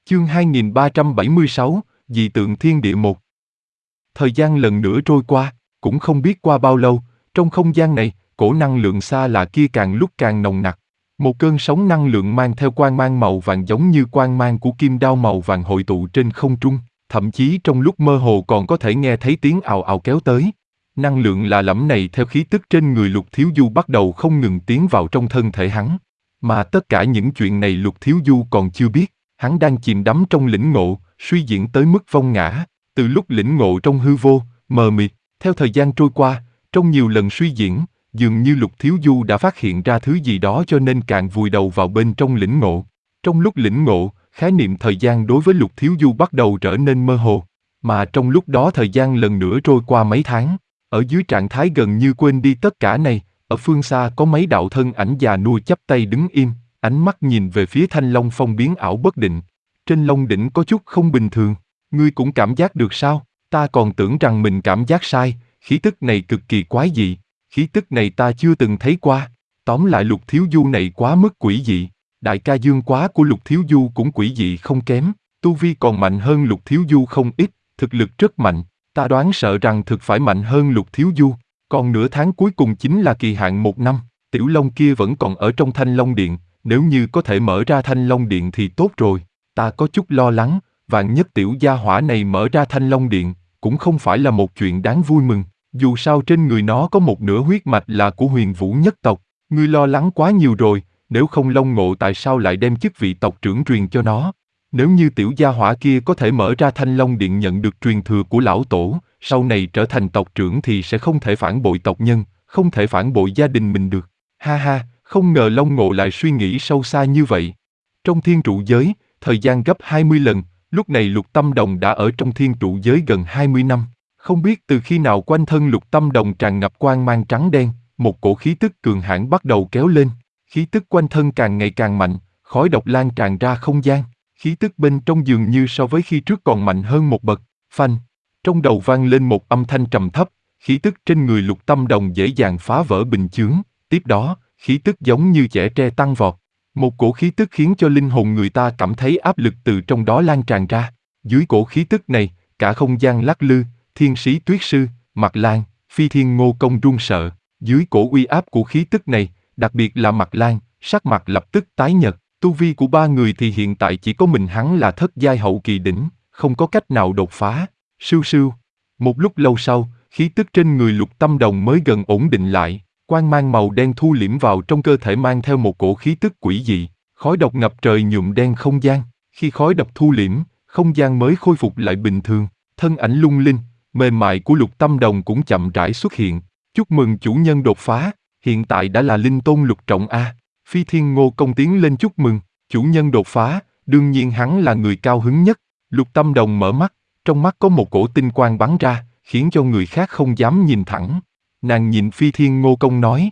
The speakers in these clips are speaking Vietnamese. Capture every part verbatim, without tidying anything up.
Chương hai nghìn ba trăm bảy mươi sáu, Dị tượng thiên địa một. Thời gian lần nữa trôi qua, cũng không biết qua bao lâu, trong không gian này, cổ năng lượng xa lạ kia càng lúc càng nồng nặc. Một cơn sóng năng lượng mang theo quang mang màu vàng giống như quang mang của kim đao màu vàng hội tụ trên không trung, thậm chí trong lúc mơ hồ còn có thể nghe thấy tiếng ào ào kéo tới. Năng lượng lạ lẫm này theo khí tức trên người Lục Thiếu Du bắt đầu không ngừng tiến vào trong thân thể hắn. Mà tất cả những chuyện này Lục Thiếu Du còn chưa biết. Hắn đang chìm đắm trong lĩnh ngộ, suy diễn tới mức vong ngã, từ lúc lĩnh ngộ trong hư vô, mờ mịt, theo thời gian trôi qua, trong nhiều lần suy diễn, dường như Lục Thiếu Du đã phát hiện ra thứ gì đó cho nên càng vùi đầu vào bên trong lĩnh ngộ. Trong lúc lĩnh ngộ, khái niệm thời gian đối với Lục Thiếu Du bắt đầu trở nên mơ hồ, mà trong lúc đó thời gian lần nữa trôi qua mấy tháng, ở dưới trạng thái gần như quên đi tất cả này, ở phương xa có mấy đạo thân ảnh già nua chắp tay đứng im. Ánh mắt nhìn về phía Thanh Long Phong biến ảo bất định. Trên Long đỉnh có chút không bình thường. Ngươi cũng cảm giác được sao? Ta còn tưởng rằng mình cảm giác sai. Khí tức này cực kỳ quái dị. Khí tức này ta chưa từng thấy qua. Tóm lại Lục Thiếu Du này quá mức quỷ dị. Đại ca dương quá của Lục Thiếu Du cũng quỷ dị không kém. Tu vi còn mạnh hơn Lục Thiếu Du không ít. Thực lực rất mạnh. Ta đoán sợ rằng thực phải mạnh hơn Lục Thiếu Du. Còn nửa tháng cuối cùng chính là kỳ hạn một năm. Tiểu Long kia vẫn còn ở trong Thanh Long Điện. Nếu như có thể mở ra Thanh Long Điện thì tốt rồi, ta có chút lo lắng, vạn nhất tiểu gia hỏa này mở ra Thanh Long Điện, cũng không phải là một chuyện đáng vui mừng, dù sao trên người nó có một nửa huyết mạch là của Huyền Vũ nhất tộc, ngươi lo lắng quá nhiều rồi, nếu không Long Ngộ tại sao lại đem chức vị tộc trưởng truyền cho nó? Nếu như tiểu gia hỏa kia có thể mở ra Thanh Long Điện nhận được truyền thừa của lão tổ, sau này trở thành tộc trưởng thì sẽ không thể phản bội tộc nhân, không thể phản bội gia đình mình được, ha ha. Không ngờ Long Ngộ lại suy nghĩ sâu xa như vậy. Trong thiên trụ giới, thời gian gấp hai mươi lần, lúc này Lục Tâm Đồng đã ở trong thiên trụ giới gần hai mươi năm. Không biết từ khi nào quanh thân Lục Tâm Đồng tràn ngập quang mang trắng đen, một cổ khí tức cường hãn bắt đầu kéo lên. Khí tức quanh thân càng ngày càng mạnh, khói độc lan tràn ra không gian. Khí tức bên trong dường như so với khi trước còn mạnh hơn một bậc. Phanh, trong đầu vang lên một âm thanh trầm thấp, khí tức trên người Lục Tâm Đồng dễ dàng phá vỡ bình chướng. Tiếp đó, khí tức giống như chẻ tre tăng vọt. Một cổ khí tức khiến cho linh hồn người ta cảm thấy áp lực từ trong đó lan tràn ra. Dưới cổ khí tức này, cả không gian lắc lư, Thiên Sĩ Tuyết Sư, Mạc Lan, Phi Thiên Ngô Công run sợ. Dưới cổ uy áp của khí tức này, đặc biệt là Mạc Lan, sắc mặt lập tức tái nhợt. Tu vi của ba người thì hiện tại chỉ có mình hắn là thất giai hậu kỳ đỉnh, không có cách nào đột phá. Sưu sưu. Một lúc lâu sau, khí tức trên người Lục Tâm Đồng mới gần ổn định lại. Quang mang màu đen thu liễm vào trong cơ thể mang theo một cổ khí tức quỷ dị, khói độc ngập trời nhuộm đen không gian. Khi khói độc thu liễm, không gian mới khôi phục lại bình thường. Thân ảnh lung linh, mềm mại của Lục Tâm Đồng cũng chậm rãi xuất hiện. Chúc mừng chủ nhân đột phá, hiện tại đã là linh tôn lục trọng A. Phi Thiên Ngô Công tiến lên chúc mừng, chủ nhân đột phá, đương nhiên hắn là người cao hứng nhất. Lục Tâm Đồng mở mắt, trong mắt có một cổ tinh quang bắn ra, khiến cho người khác không dám nhìn thẳng. Nàng nhìn Phi Thiên Ngô Công nói: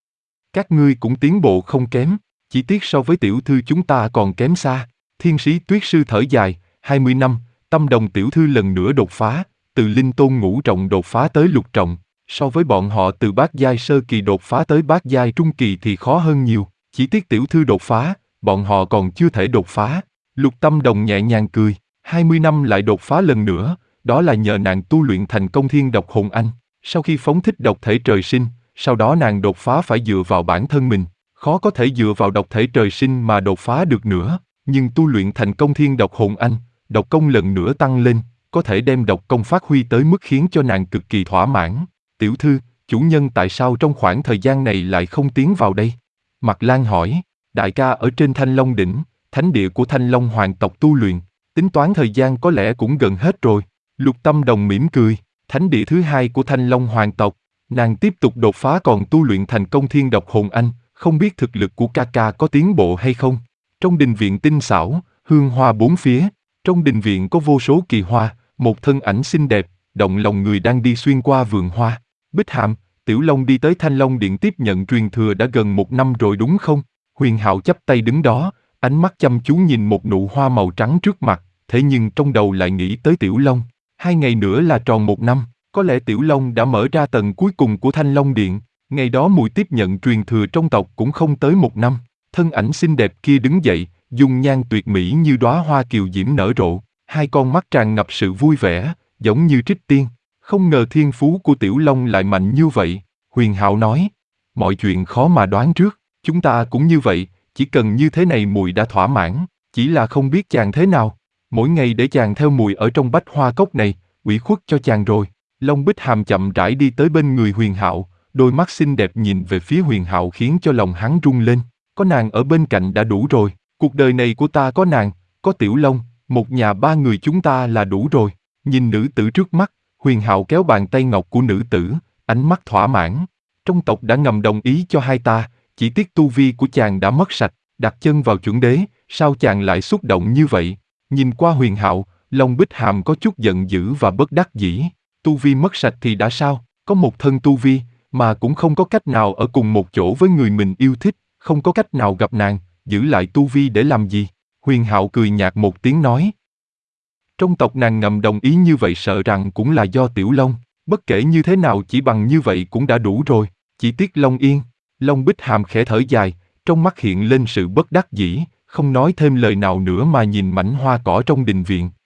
các ngươi cũng tiến bộ không kém, chỉ tiếc so với tiểu thư chúng ta còn kém xa. Thiên Sĩ Tuyết Sư thở dài, hai mươi năm, Tâm Đồng tiểu thư lần nữa đột phá, từ linh tôn ngũ trọng đột phá tới lục trọng, so với bọn họ từ bát giai sơ kỳ đột phá tới bát giai trung kỳ thì khó hơn nhiều, chỉ tiếc tiểu thư đột phá, bọn họ còn chưa thể đột phá. Lục Tâm Đồng nhẹ nhàng cười, hai mươi năm lại đột phá lần nữa, đó là nhờ nàng tu luyện thành công thiên độc hồn anh. Sau khi phóng thích độc thể trời sinh, sau đó nàng đột phá phải dựa vào bản thân mình, khó có thể dựa vào độc thể trời sinh mà đột phá được nữa, nhưng tu luyện thành công thiên độc hồn anh, độc công lần nữa tăng lên, có thể đem độc công phát huy tới mức khiến cho nàng cực kỳ thỏa mãn. Tiểu thư, chủ nhân tại sao trong khoảng thời gian này lại không tiến vào đây? Mạc Lan hỏi, đại ca ở trên Thanh Long Đỉnh, thánh địa của Thanh Long hoàng tộc tu luyện, tính toán thời gian có lẽ cũng gần hết rồi. Lục Tâm Đồng mỉm cười. Thánh địa thứ hai của Thanh Long hoàng tộc, nàng tiếp tục đột phá còn tu luyện thành công thiên độc hồn anh, không biết thực lực của ca ca có tiến bộ hay không. Trong đình viện tinh xảo, hương hoa bốn phía, trong đình viện có vô số kỳ hoa, một thân ảnh xinh đẹp, động lòng người đang đi xuyên qua vườn hoa. Bích Hàm, Tiểu Long đi tới Thanh Long Điện tiếp nhận truyền thừa đã gần một năm rồi đúng không? Huyền Hạo chắp tay đứng đó, ánh mắt chăm chú nhìn một nụ hoa màu trắng trước mặt, thế nhưng trong đầu lại nghĩ tới Tiểu Long. Hai ngày nữa là tròn một năm, có lẽ Tiểu Long đã mở ra tầng cuối cùng của Thanh Long Điện, ngày đó mùi tiếp nhận truyền thừa trong tộc cũng không tới một năm. Thân ảnh xinh đẹp kia đứng dậy, dung nhan tuyệt mỹ như đóa hoa kiều diễm nở rộ, hai con mắt tràn ngập sự vui vẻ, giống như trích tiên. Không ngờ thiên phú của Tiểu Long lại mạnh như vậy, Huyền Hạo nói. Mọi chuyện khó mà đoán trước, chúng ta cũng như vậy, chỉ cần như thế này mùi đã thỏa mãn, chỉ là không biết chàng thế nào. Mỗi ngày để chàng theo mùi ở trong bách hoa cốc này, ủy khuất cho chàng rồi. Long Bích Hàm chậm rãi đi tới bên người Huyền Hạo, đôi mắt xinh đẹp nhìn về phía Huyền Hạo khiến cho lòng hắn rung lên. Có nàng ở bên cạnh đã đủ rồi, cuộc đời này của ta có nàng, có Tiểu Long, một nhà ba người chúng ta là đủ rồi. Nhìn nữ tử trước mắt, Huyền Hạo kéo bàn tay ngọc của nữ tử, ánh mắt thỏa mãn. Trong tộc đã ngầm đồng ý cho hai ta, chỉ tiếc tu vi của chàng đã mất sạch, đặt chân vào chuẩn đế, sao chàng lại xúc động như vậy? Nhìn qua Huyền Hạo, Long Bích Hàm có chút giận dữ và bất đắc dĩ. Tu vi mất sạch thì đã sao, có một thân tu vi, mà cũng không có cách nào ở cùng một chỗ với người mình yêu thích, không có cách nào gặp nàng, giữ lại tu vi để làm gì? Huyền Hạo cười nhạt một tiếng nói. Trong tộc nàng ngầm đồng ý như vậy sợ rằng cũng là do Tiểu Long, bất kể như thế nào chỉ bằng như vậy cũng đã đủ rồi, chỉ tiếc Long Yên. Long Bích Hàm khẽ thở dài, trong mắt hiện lên sự bất đắc dĩ, không nói thêm lời nào nữa mà nhìn mảnh hoa cỏ trong đình viện.